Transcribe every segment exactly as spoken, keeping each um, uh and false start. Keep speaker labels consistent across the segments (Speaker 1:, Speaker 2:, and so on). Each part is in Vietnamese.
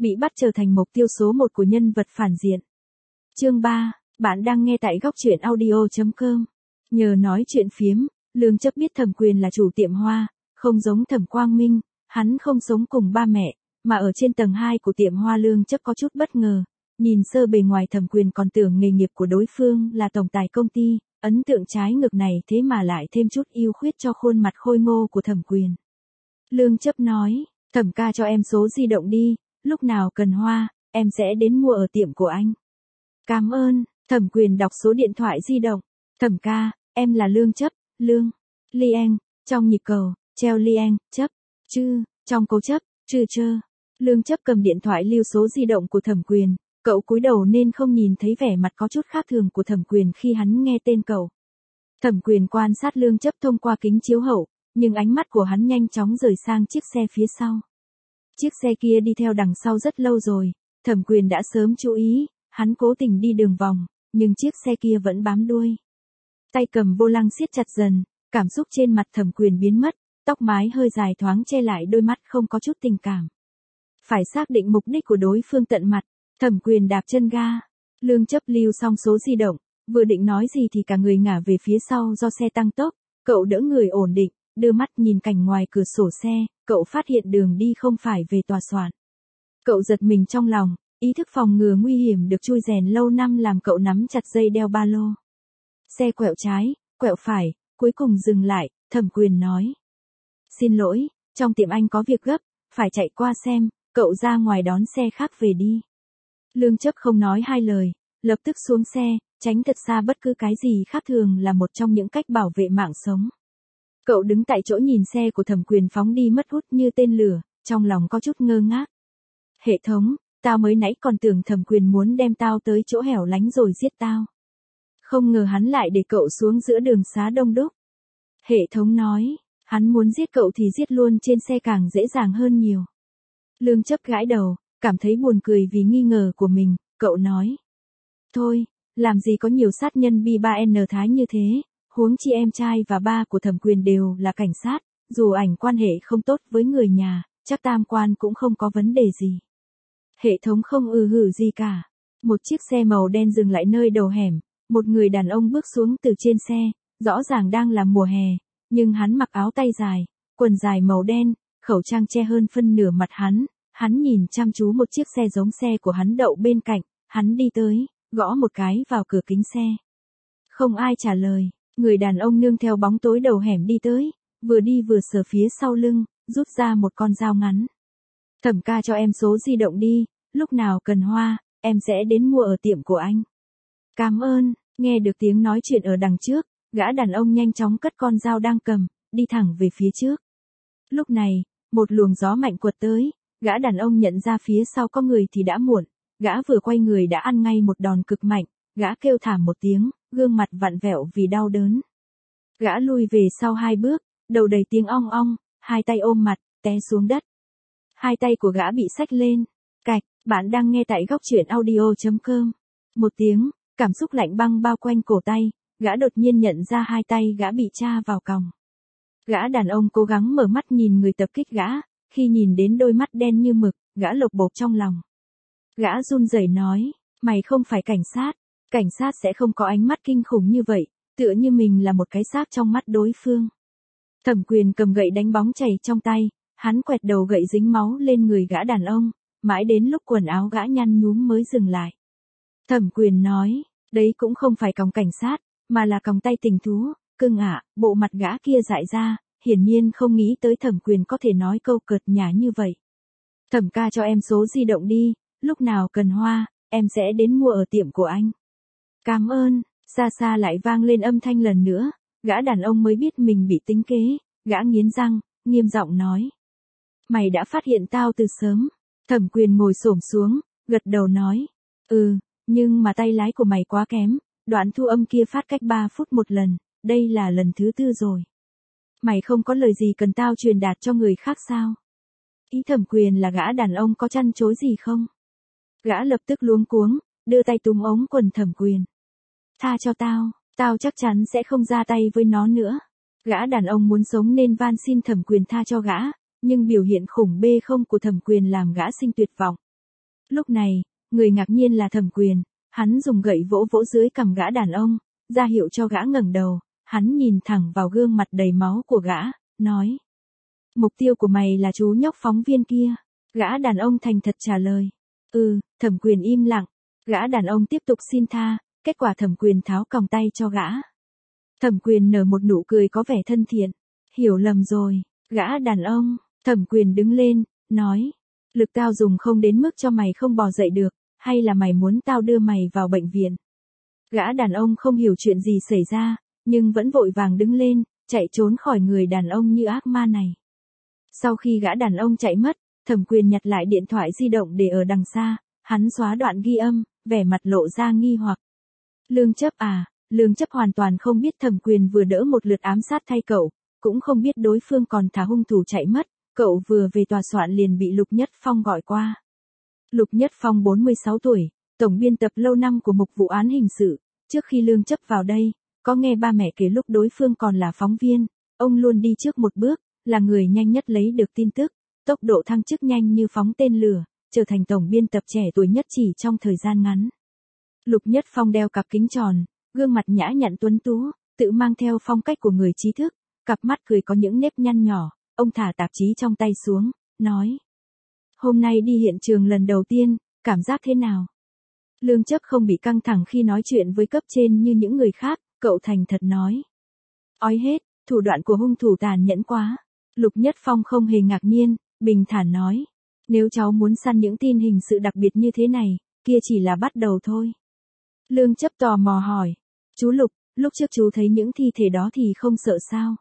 Speaker 1: bị bắt trở thành mục tiêu số một của nhân vật phản diện. Chương ba, bạn đang nghe tại góc truyện audio chấm com. Nhờ nói chuyện phiếm, Lương Chấp biết Thẩm Quyền là chủ tiệm hoa, không giống Thẩm Quang Minh, hắn không sống cùng ba mẹ, mà ở trên tầng hai của tiệm hoa. Lương Chấp có chút bất ngờ, nhìn sơ bề ngoài Thẩm Quyền còn tưởng nghề nghiệp của đối phương là tổng tài công ty, ấn tượng trái ngược này thế mà lại thêm chút ưu khuyết cho khuôn mặt khôi ngô của Thẩm Quyền. Lương Chấp nói, Thẩm ca cho em số di động đi, lúc nào cần hoa, em sẽ đến mua ở tiệm của anh. Cảm ơn. Thẩm Quyền đọc số điện thoại di động. Thẩm ca, em là Lương Chấp, Lương. Liang, trong nhịp cầu, treo Liang, chấp, chư, trong câu chấp, chư chơ. Lương Chấp cầm điện thoại lưu số di động của Thẩm Quyền, cậu cúi đầu nên không nhìn thấy vẻ mặt có chút khác thường của Thẩm Quyền khi hắn nghe tên cậu. Thẩm Quyền quan sát Lương Chấp thông qua kính chiếu hậu, nhưng ánh mắt của hắn nhanh chóng rời sang chiếc xe phía sau. Chiếc xe kia đi theo đằng sau rất lâu rồi, Thẩm Quyền đã sớm chú ý, hắn cố tình đi đường vòng, nhưng chiếc xe kia vẫn bám đuôi. Tay cầm vô lăng siết chặt dần, cảm xúc trên mặt Thẩm Quyền biến mất, tóc mái hơi dài thoáng che lại đôi mắt không có chút tình cảm. Phải xác định mục đích của đối phương tận mặt, Thẩm Quyền đạp chân ga. Lương Chấp lưu xong số di động, vừa định nói gì thì cả người ngả về phía sau do xe tăng tốc, cậu đỡ người ổn định, đưa mắt nhìn cảnh ngoài cửa sổ xe, cậu phát hiện đường đi không phải về tòa soạn. Cậu giật mình trong lòng, ý thức phòng ngừa nguy hiểm được chui rèn lâu năm làm cậu nắm chặt dây đeo ba lô. Xe quẹo trái, quẹo phải, cuối cùng dừng lại, Thẩm Quyền nói. Xin lỗi, trong tiệm anh có việc gấp, phải chạy qua xem, cậu ra ngoài đón xe khác về đi. Lương Chấp không nói hai lời, lập tức xuống xe, tránh thật xa bất cứ cái gì khác thường là một trong những cách bảo vệ mạng sống. Cậu đứng tại chỗ nhìn xe của Thẩm Quyền phóng đi mất hút như tên lửa, trong lòng có chút ngơ ngác. Hệ thống, tao mới nãy còn tưởng Thẩm Quyền muốn đem tao tới chỗ hẻo lánh rồi giết tao. Không ngờ hắn lại để cậu xuống giữa đường xá đông đúc. Hệ thống nói, hắn muốn giết cậu thì giết luôn trên xe càng dễ dàng hơn nhiều. Lương Chấp gãi đầu, cảm thấy buồn cười vì nghi ngờ của mình, cậu nói. Thôi, làm gì có nhiều sát nhân bi ba en thái như thế, huống chi em trai và ba của Thẩm Quyền đều là cảnh sát, dù ảnh quan hệ không tốt với người nhà, chắc tam quan cũng không có vấn đề gì. Hệ thống không ư hử gì cả. Một chiếc xe màu đen dừng lại nơi đầu hẻm, một người đàn ông bước xuống từ trên xe, rõ ràng đang là mùa hè, nhưng hắn mặc áo tay dài, quần dài màu đen, khẩu trang che hơn phân nửa mặt hắn, hắn nhìn chăm chú một chiếc xe giống xe của hắn đậu bên cạnh, hắn đi tới, gõ một cái vào cửa kính xe. Không ai trả lời, người đàn ông nương theo bóng tối đầu hẻm đi tới, vừa đi vừa sờ phía sau lưng, rút ra một con dao ngắn. Thẩm ca cho em số di động đi, lúc nào cần hoa, em sẽ đến mua ở tiệm của anh. Cảm ơn. Nghe được tiếng nói chuyện ở đằng trước, gã đàn ông nhanh chóng cất con dao đang cầm, đi thẳng về phía trước. Lúc này, một luồng gió mạnh quật tới, gã đàn ông nhận ra phía sau có người thì đã muộn, gã vừa quay người đã ăn ngay một đòn cực mạnh, gã kêu thảm một tiếng, gương mặt vặn vẹo vì đau đớn. Gã lui về sau hai bước, đầu đầy tiếng ong ong, hai tay ôm mặt, té xuống đất. Hai tay của gã bị xách lên. Cạch, bạn đang nghe tại góc truyện audio chấm com. Một tiếng, cảm xúc lạnh băng bao quanh cổ tay, gã đột nhiên nhận ra hai tay gã bị tra vào còng. Gã đàn ông cố gắng mở mắt nhìn người tập kích gã, khi nhìn đến đôi mắt đen như mực, gã lột bột trong lòng. Gã run rẩy nói, mày không phải cảnh sát, cảnh sát sẽ không có ánh mắt kinh khủng như vậy, tựa như mình là một cái xác trong mắt đối phương. Thẩm Quyền cầm gậy đánh bóng chày trong tay, hắn quẹt đầu gậy dính máu lên người gã đàn ông, mãi đến lúc quần áo gã nhăn nhúm mới dừng lại. Thẩm Quyền nói, đấy cũng không phải còng cảnh sát, mà là còng tay tình thú, cưng ạ, bộ mặt gã kia dại ra, hiển nhiên không nghĩ tới Thẩm Quyền có thể nói câu cợt nhả như vậy. Thẩm ca cho em số di động đi, lúc nào cần hoa, em sẽ đến mua ở tiệm của anh. Cảm ơn. Xa xa lại vang lên âm thanh lần nữa, gã đàn ông mới biết mình bị tính kế, gã nghiến răng, nghiêm giọng nói. Mày đã phát hiện tao từ sớm. Thẩm Quyền ngồi xổm xuống, gật đầu nói. Ừ, nhưng mà tay lái của mày quá kém, đoạn thu âm kia phát cách ba phút một lần, đây là lần thứ tư rồi. Mày không có lời gì cần tao truyền đạt cho người khác sao? Ý Thẩm Quyền là gã đàn ông có chăn chối gì không? Gã lập tức luống cuống, đưa tay túm ống quần Thẩm Quyền. Tha cho tao, tao chắc chắn sẽ không ra tay với nó nữa. Gã đàn ông muốn sống nên van xin Thẩm Quyền tha cho gã, nhưng biểu hiện khủng bê không của Thẩm Quyền làm gã sinh tuyệt vọng. Lúc này, người ngạc nhiên là Thẩm Quyền, hắn dùng gậy vỗ vỗ dưới cằm gã đàn ông, ra hiệu cho gã ngẩng đầu, hắn nhìn thẳng vào gương mặt đầy máu của gã, nói. Mục tiêu của mày là chú nhóc phóng viên kia. Gã đàn ông thành thật trả lời. Ừ, Thẩm Quyền im lặng. Gã đàn ông tiếp tục xin tha, kết quả Thẩm Quyền tháo còng tay cho gã. Thẩm Quyền nở một nụ cười có vẻ thân thiện. Hiểu lầm rồi, gã đàn ông. Thẩm Quyền đứng lên, nói. Lực tao dùng không đến mức cho mày không bò dậy được, hay là mày muốn tao đưa mày vào bệnh viện? Gã đàn ông không hiểu chuyện gì xảy ra, nhưng vẫn vội vàng đứng lên, chạy trốn khỏi người đàn ông như ác ma này. Sau khi gã đàn ông chạy mất, Thẩm Quyền nhặt lại điện thoại di động để ở đằng xa, hắn xóa đoạn ghi âm, vẻ mặt lộ ra nghi hoặc. Lương Chấp à, Lương Chấp hoàn toàn không biết Thẩm Quyền vừa đỡ một lượt ám sát thay cậu, cũng không biết đối phương còn thả hung thủ chạy mất, cậu vừa về tòa soạn liền bị Lục Nhất Phong gọi qua. Lục Nhất Phong bốn mươi sáu tuổi, tổng biên tập lâu năm của Mục vụ án hình sự, trước khi Lương Chấp vào đây, có nghe ba mẹ kể lúc đối phương còn là phóng viên, ông luôn đi trước một bước, là người nhanh nhất lấy được tin tức, tốc độ thăng chức nhanh như phóng tên lửa, trở thành tổng biên tập trẻ tuổi nhất chỉ trong thời gian ngắn. Lục Nhất Phong đeo cặp kính tròn, gương mặt nhã nhặn tuấn tú, tự mang theo phong cách của người trí thức, cặp mắt cười có những nếp nhăn nhỏ, ông thả tạp chí trong tay xuống, nói. Hôm nay đi hiện trường lần đầu tiên, cảm giác thế nào? Lương Chấp không bị căng thẳng khi nói chuyện với cấp trên như những người khác, cậu thành thật nói. Ói hết, thủ đoạn của hung thủ tàn nhẫn quá. Lục Nhất Phong không hề ngạc nhiên, bình thản nói. Nếu cháu muốn săn những tin hình sự đặc biệt như thế này, kia chỉ là bắt đầu thôi. Lương Chấp tò mò hỏi. Chú Lục, lúc trước chú thấy những thi thể đó thì không sợ sao?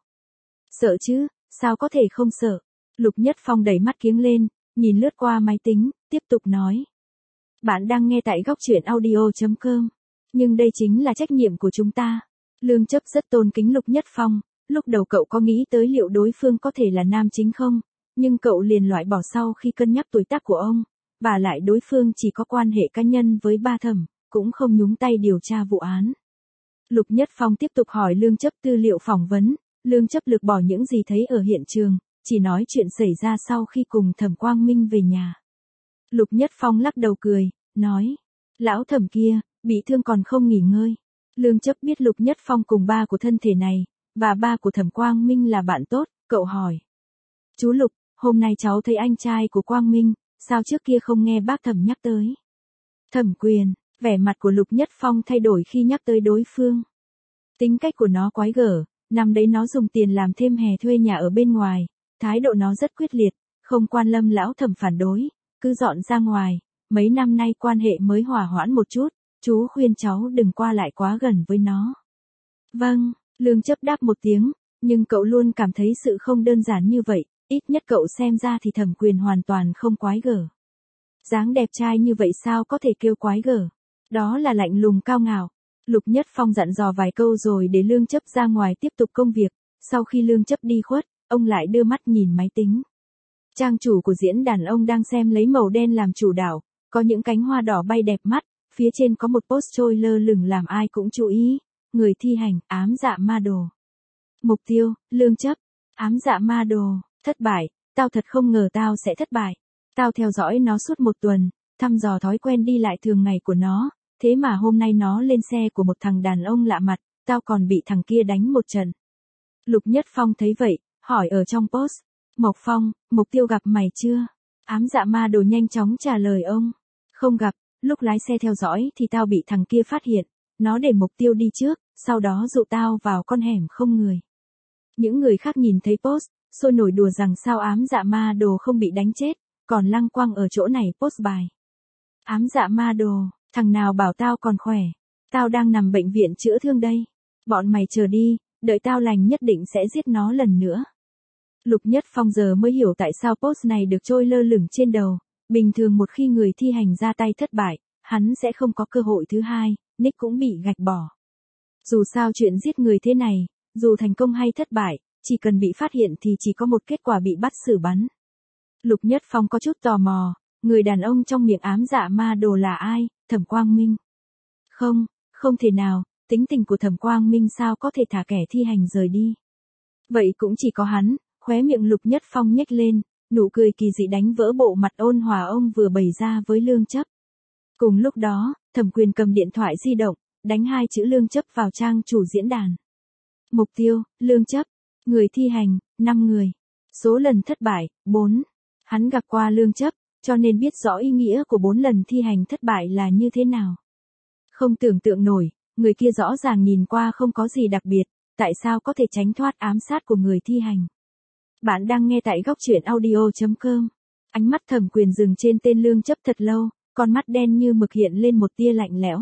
Speaker 1: Sợ chứ, sao có thể không sợ? Lục Nhất Phong đẩy mắt kiếng lên, nhìn lướt qua máy tính, tiếp tục nói. Bạn đang nghe tại góc truyện audio chấm com. Nhưng đây chính là trách nhiệm của chúng ta. Lương Chấp rất tôn kính Lục Nhất Phong, lúc đầu cậu có nghĩ tới liệu đối phương có thể là nam chính không, nhưng cậu liền loại bỏ sau khi cân nhắc tuổi tác của ông, và lại đối phương chỉ có quan hệ cá nhân với ba Thẩm, cũng không nhúng tay điều tra vụ án. Lục Nhất Phong tiếp tục hỏi Lương Chấp tư liệu phỏng vấn, Lương Chấp lược bỏ những gì thấy ở hiện trường, chỉ nói chuyện xảy ra sau khi cùng Thẩm Quang Minh về nhà. Lục Nhất Phong lắc đầu cười, nói, lão Thẩm kia, bị thương còn không nghỉ ngơi. Lương Chấp biết Lục Nhất Phong cùng ba của thân thể này, và ba của Thẩm Quang Minh là bạn tốt, cậu hỏi. Chú Lục, hôm nay cháu thấy anh trai của Quang Minh, sao trước kia không nghe bác Thẩm nhắc tới? Thẩm Quyền, vẻ mặt của Lục Nhất Phong thay đổi khi nhắc tới đối phương. Tính cách của nó quái gở, năm đấy nó dùng tiền làm thêm hè thuê nhà ở bên ngoài, thái độ nó rất quyết liệt, không quan Lâm lão Thẩm phản đối, cứ dọn ra ngoài, mấy năm nay quan hệ mới hòa hoãn một chút, chú khuyên cháu đừng qua lại quá gần với nó. Vâng, Lương Chấp đáp một tiếng, nhưng cậu luôn cảm thấy sự không đơn giản như vậy, ít nhất cậu xem ra thì Thẩm Quyền hoàn toàn không quái gở. Dáng đẹp trai như vậy sao có thể kêu quái gở? Đó là lạnh lùng cao ngạo. Lục Nhất Phong dặn dò vài câu rồi để Lương Chấp ra ngoài tiếp tục công việc, sau khi Lương Chấp đi khuất, ông lại đưa mắt nhìn máy tính. Trang chủ của diễn đàn ông đang xem lấy màu đen làm chủ đạo, có những cánh hoa đỏ bay đẹp mắt, phía trên có một post trôi lơ lửng làm ai cũng chú ý, người thi hành, ám dạ ma đồ. Mục tiêu, Lương Chấp, ám dạ ma đồ, thất bại, tao thật không ngờ tao sẽ thất bại. Tao theo dõi nó suốt một tuần, thăm dò thói quen đi lại thường ngày của nó, thế mà hôm nay nó lên xe của một thằng đàn ông lạ mặt, tao còn bị thằng kia đánh một trận. Lục Nhất Phong thấy vậy, hỏi ở trong post, Mộc Phong, mục tiêu gặp mày chưa? Ám dạ ma đồ nhanh chóng trả lời ông, không gặp, lúc lái xe theo dõi thì tao bị thằng kia phát hiện, nó để mục tiêu đi trước, sau đó dụ tao vào con hẻm không người. Những người khác nhìn thấy post, sôi nổi đùa rằng sao ám dạ ma đồ không bị đánh chết, còn lăng quăng ở chỗ này post bài. Ám dạ ma đồ, thằng nào bảo tao còn khỏe, tao đang nằm bệnh viện chữa thương đây. Bọn mày chờ đi, đợi tao lành nhất định sẽ giết nó lần nữa. Lục Nhất Phong giờ mới hiểu tại sao post này được trôi lơ lửng trên đầu, bình thường một khi người thi hành ra tay thất bại, hắn sẽ không có cơ hội thứ hai, nick cũng bị gạch bỏ. Dù sao chuyện giết người thế này, dù thành công hay thất bại, chỉ cần bị phát hiện thì chỉ có một kết quả bị bắt xử bắn. Lục Nhất Phong có chút tò mò, người đàn ông trong miệng ám dạ ma đồ là ai, Thẩm Quang Minh? Không, không thể nào, tính tình của Thẩm Quang Minh sao có thể thả kẻ thi hành rời đi. Vậy cũng chỉ có hắn, khóe miệng Lục Nhất Phong nhếch lên, Nụ cười kỳ dị đánh vỡ bộ mặt ôn hòa ông vừa bày ra với Lương Chấp. Cùng lúc đó, Thẩm Quyền cầm điện thoại di động, đánh hai chữ Lương Chấp vào trang chủ diễn đàn. Mục tiêu, Lương Chấp. Người thi hành, năm người. Số lần thất bại, bốn. Hắn gặp qua Lương Chấp, cho nên biết rõ ý nghĩa của bốn lần thi hành thất bại là như thế nào. Không tưởng tượng nổi, người kia rõ ràng nhìn qua không có gì đặc biệt, tại sao có thể tránh thoát ám sát của người thi hành. Bạn đang nghe tại góc truyện audio chấm com. Ánh mắt Thẩm Quyền dừng trên tên Lương Chấp thật lâu, con mắt đen như mực hiện lên một tia lạnh lẽo.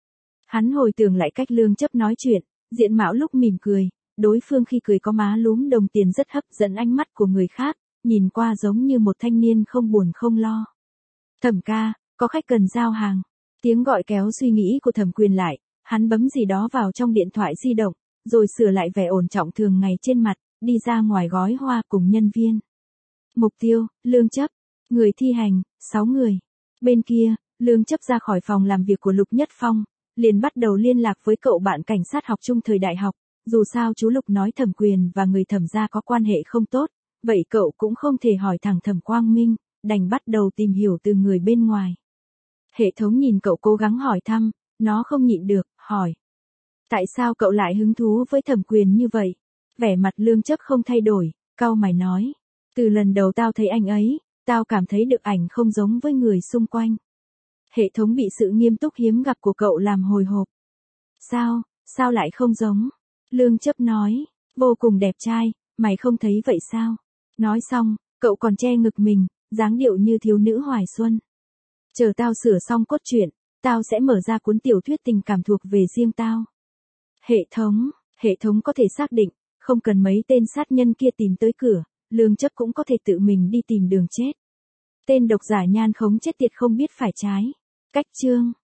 Speaker 1: Hắn hồi tưởng lại cách Lương Chấp nói chuyện, diện mạo lúc mỉm cười, đối phương khi cười có má lúm đồng tiền rất hấp dẫn ánh mắt của người khác, nhìn qua giống như một thanh niên không buồn không lo. Thẩm ca, có khách cần giao hàng. Tiếng gọi kéo suy nghĩ của Thẩm Quyền lại, hắn bấm gì đó vào trong điện thoại di động, rồi sửa lại vẻ ổn trọng thường ngày trên mặt, đi ra ngoài gói hoa cùng nhân viên. Mục tiêu, Lương Chấp. Người thi hành, sáu người. Bên kia, Lương Chấp ra khỏi phòng làm việc của Lục Nhất Phong, liền bắt đầu liên lạc với cậu bạn cảnh sát học chung thời đại học, dù sao chú Lục nói Thẩm Quyền và người Thẩm gia có quan hệ không tốt, vậy cậu cũng không thể hỏi thẳng Thẩm Quang Minh, đành bắt đầu tìm hiểu từ người bên ngoài. Hệ thống nhìn cậu cố gắng hỏi thăm, nó không nhịn được, hỏi. Tại sao cậu lại hứng thú với Thẩm Quyền như vậy? Vẻ mặt Lương Chấp không thay đổi, cau mày nói. Từ lần đầu tao thấy anh ấy, tao cảm thấy được ảnh không giống với người xung quanh. Hệ thống bị sự nghiêm túc hiếm gặp của cậu làm hồi hộp. Sao, sao lại không giống? Lương Chấp nói, vô cùng đẹp trai, mày không thấy vậy sao? Nói xong, cậu còn che ngực mình, dáng điệu như thiếu nữ hoài xuân. Chờ tao sửa xong cốt truyện, tao sẽ mở ra cuốn tiểu thuyết tình cảm thuộc về riêng tao. Hệ thống, hệ thống có thể xác định, không cần mấy tên sát nhân kia tìm tới cửa, Lương Chấp cũng có thể tự mình đi tìm đường chết. Tên độc giả nhan khống chết tiệt không biết phải trái. Cách chương